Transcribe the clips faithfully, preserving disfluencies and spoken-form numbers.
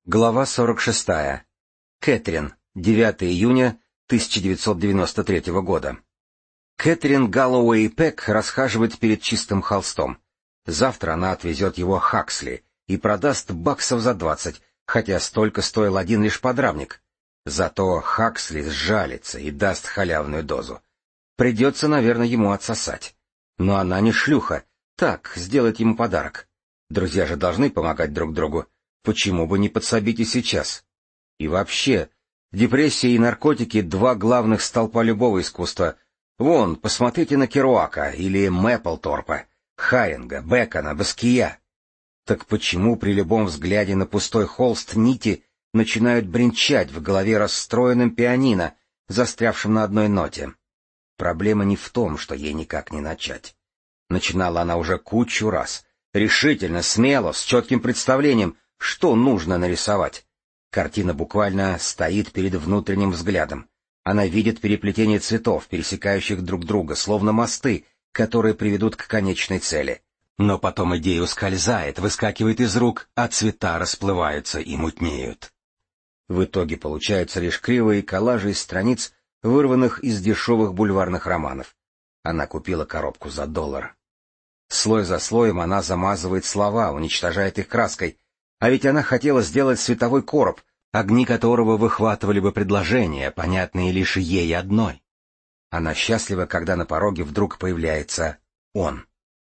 Глава сорок шестая. Кэтрин. девятого июня тысяча девятьсот девяносто третьего года. Кэтрин Галлоуэй Пек расхаживает перед чистым холстом. Завтра она отвезет его Хаксли и продаст баксов за двадцать, хотя столько стоил один лишь подрамник. Зато Хаксли сжалится и даст халявную дозу. Придется, наверное, ему отсосать. Но она не шлюха. Так, сделает ему подарок. Друзья же должны помогать друг другу. Почему бы не подсобить и сейчас? И вообще, депрессия и наркотики — два главных столпа любого искусства. Вон, посмотрите на Керуака или Мэпплторпа, Харинга, Бэкона, Баския. Так почему при любом взгляде на пустой холст нити начинают бренчать в голове расстроенным пианино, застрявшим на одной ноте? Проблема не в том, что ей никак не начать. Начинала она уже кучу раз. Решительно, смело, с четким представлением, что нужно нарисовать. Картина буквально стоит перед внутренним взглядом. Она видит переплетение цветов, пересекающих друг друга, словно мосты, которые приведут к конечной цели. Но потом идея ускользает, выскакивает из рук, а цвета расплываются и мутнеют. В итоге получаются лишь кривые коллажи из страниц, вырванных из дешевых бульварных романов. Она купила коробку за доллар. Слой за слоем она замазывает слова, уничтожает их краской. А ведь она хотела сделать световой короб, огни которого выхватывали бы предложения, понятные лишь ей одной. Она счастлива, когда на пороге вдруг появляется он.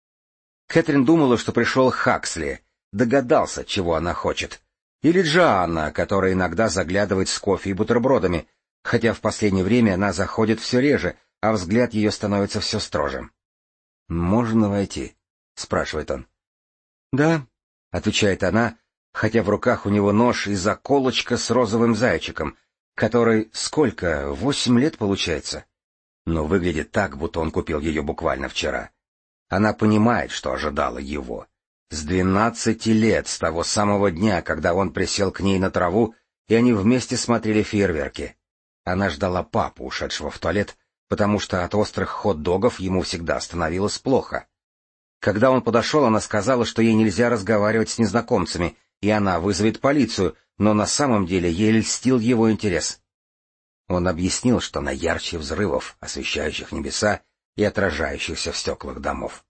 Кэтрин думала, что пришел Хаксли, догадался, чего она хочет. Или Джоанна, которая иногда заглядывает с кофе и бутербродами, хотя в последнее время она заходит все реже, а взгляд ее становится все строже. «Можно войти?» — спрашивает он. «Да», — отвечает она, хотя в руках у него нож и заколочка с розовым зайчиком, который сколько, восемь лет получается? Но выглядит так, будто он купил ее буквально вчера. Она понимает, что ожидала его. С двенадцати лет, с того самого дня, когда он присел к ней на траву, и они вместе смотрели фейерверки. Она ждала папу, ушедшего в туалет, потому что от острых хот-догов ему всегда становилось плохо. Когда он подошел, она сказала, что ей нельзя разговаривать с незнакомцами, и она вызовет полицию, но на самом деле ей льстил его интерес. Он объяснил, что она ярче взрывов, освещающих небеса и отражающихся в стеклах домов.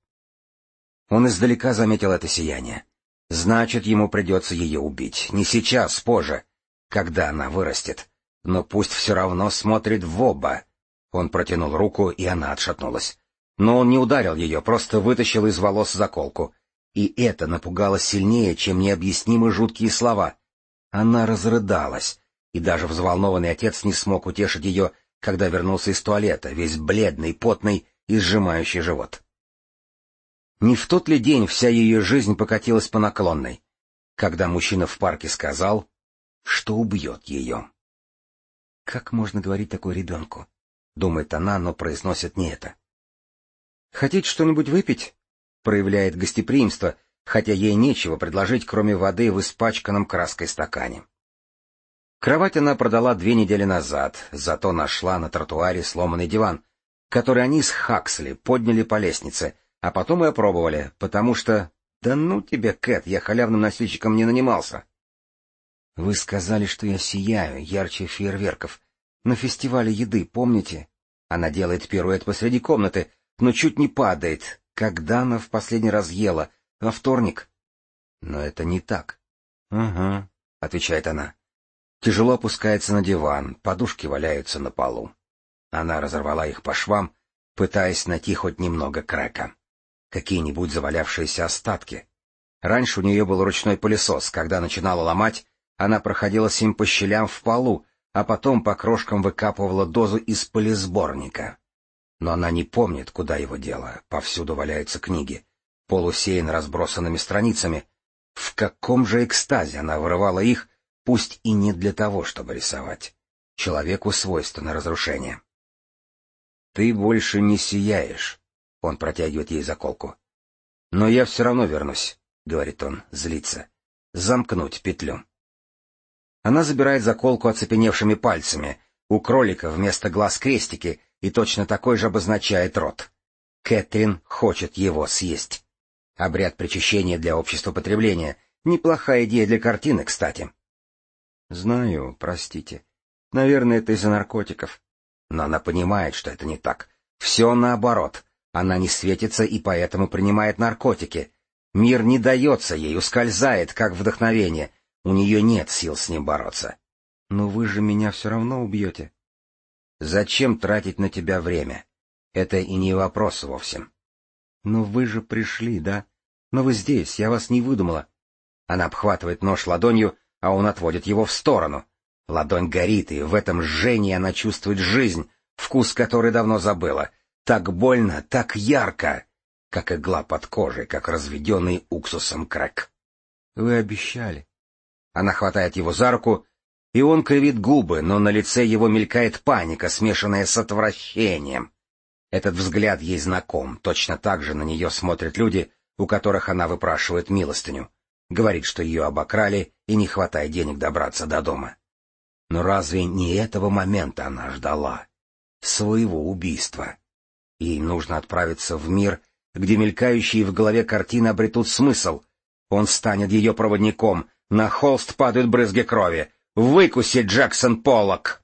Он издалека заметил это сияние. Значит, ему придется ее убить. Не сейчас, позже, когда она вырастет. Но пусть все равно смотрит в оба. Он протянул руку, и она отшатнулась. Но он не ударил ее, просто вытащил из волос заколку. И это напугало сильнее, чем необъяснимо жуткие слова. Она разрыдалась, и даже взволнованный отец не смог утешить ее, когда вернулся из туалета, весь бледный, потный и сжимающий живот. Не в тот ли день вся ее жизнь покатилась по наклонной, когда мужчина в парке сказал, что убьет ее? «Как можно говорить такое ребенку?» — думает она, но произносит не это. «Хотите что-нибудь выпить?» Проявляет гостеприимство, хотя ей нечего предложить, кроме воды в испачканном краской стакане. Кровать она продала две недели назад, зато нашла на тротуаре сломанный диван, который они с Хаксли подняли по лестнице, а потом и опробовали, потому что... Да ну тебе, Кэт, я халявным носильщиком не нанимался. Вы сказали, что я сияю, ярче фейерверков. На фестивале еды, помните? Она делает пируэт посреди комнаты, но чуть не падает. Когда она в последний раз ела? Во вторник? Но это не так. — Угу, — отвечает она. Тяжело опускается на диван, подушки валяются на полу. Она разорвала их по швам, пытаясь найти хоть немного крэка. Какие-нибудь завалявшиеся остатки. Раньше у нее был ручной пылесос. Когда начинала ломать, она проходила с ним по щелям в полу, а потом по крошкам выкапывала дозу из пылесборника. Но она не помнит, куда его дело. Повсюду валяются книги, пол усеян разбросанными страницами. В каком же экстазе она вырывала их, пусть и не для того, чтобы рисовать. Человеку свойственно разрушение. «Ты больше не сияешь», — он протягивает ей заколку. «Но я все равно вернусь», — говорит он, злится. «Замкнуть петлю». Она забирает заколку оцепеневшими пальцами. У кролика вместо глаз крестики, и точно такой же обозначает рот. Кэтрин хочет его съесть. Обряд причащения для общества потребления. Неплохая идея для картины, кстати. Знаю, простите. Наверное, это из-за наркотиков. Но она понимает, что это не так. Все наоборот. Она не светится и поэтому принимает наркотики. Мир не дается ей, ускользает, как вдохновение. У нее нет сил с ним бороться. Но вы же меня все равно убьете. Зачем тратить на тебя время? Это и не вопрос вовсе. Но вы же пришли, да? Но вы здесь, я вас не выдумала. Она обхватывает нож ладонью, а он отводит его в сторону. Ладонь горит, и в этом жжении она чувствует жизнь, вкус которой давно забыла. Так больно, так ярко, как игла под кожей, как разведенный уксусом крэк. Вы обещали. Она хватает его за руку, и он кривит губы, но на лице его мелькает паника, смешанная с отвращением. Этот взгляд ей знаком, точно так же на нее смотрят люди, у которых она выпрашивает милостыню. Говорит, что ее обокрали и не хватает денег добраться до дома. Но разве не этого момента она ждала? Своего убийства. Ей нужно отправиться в мир, где мелькающие в голове картины обретут смысл. Он станет ее проводником, на холст падают брызги крови. Выкуси, Джексон Поллок!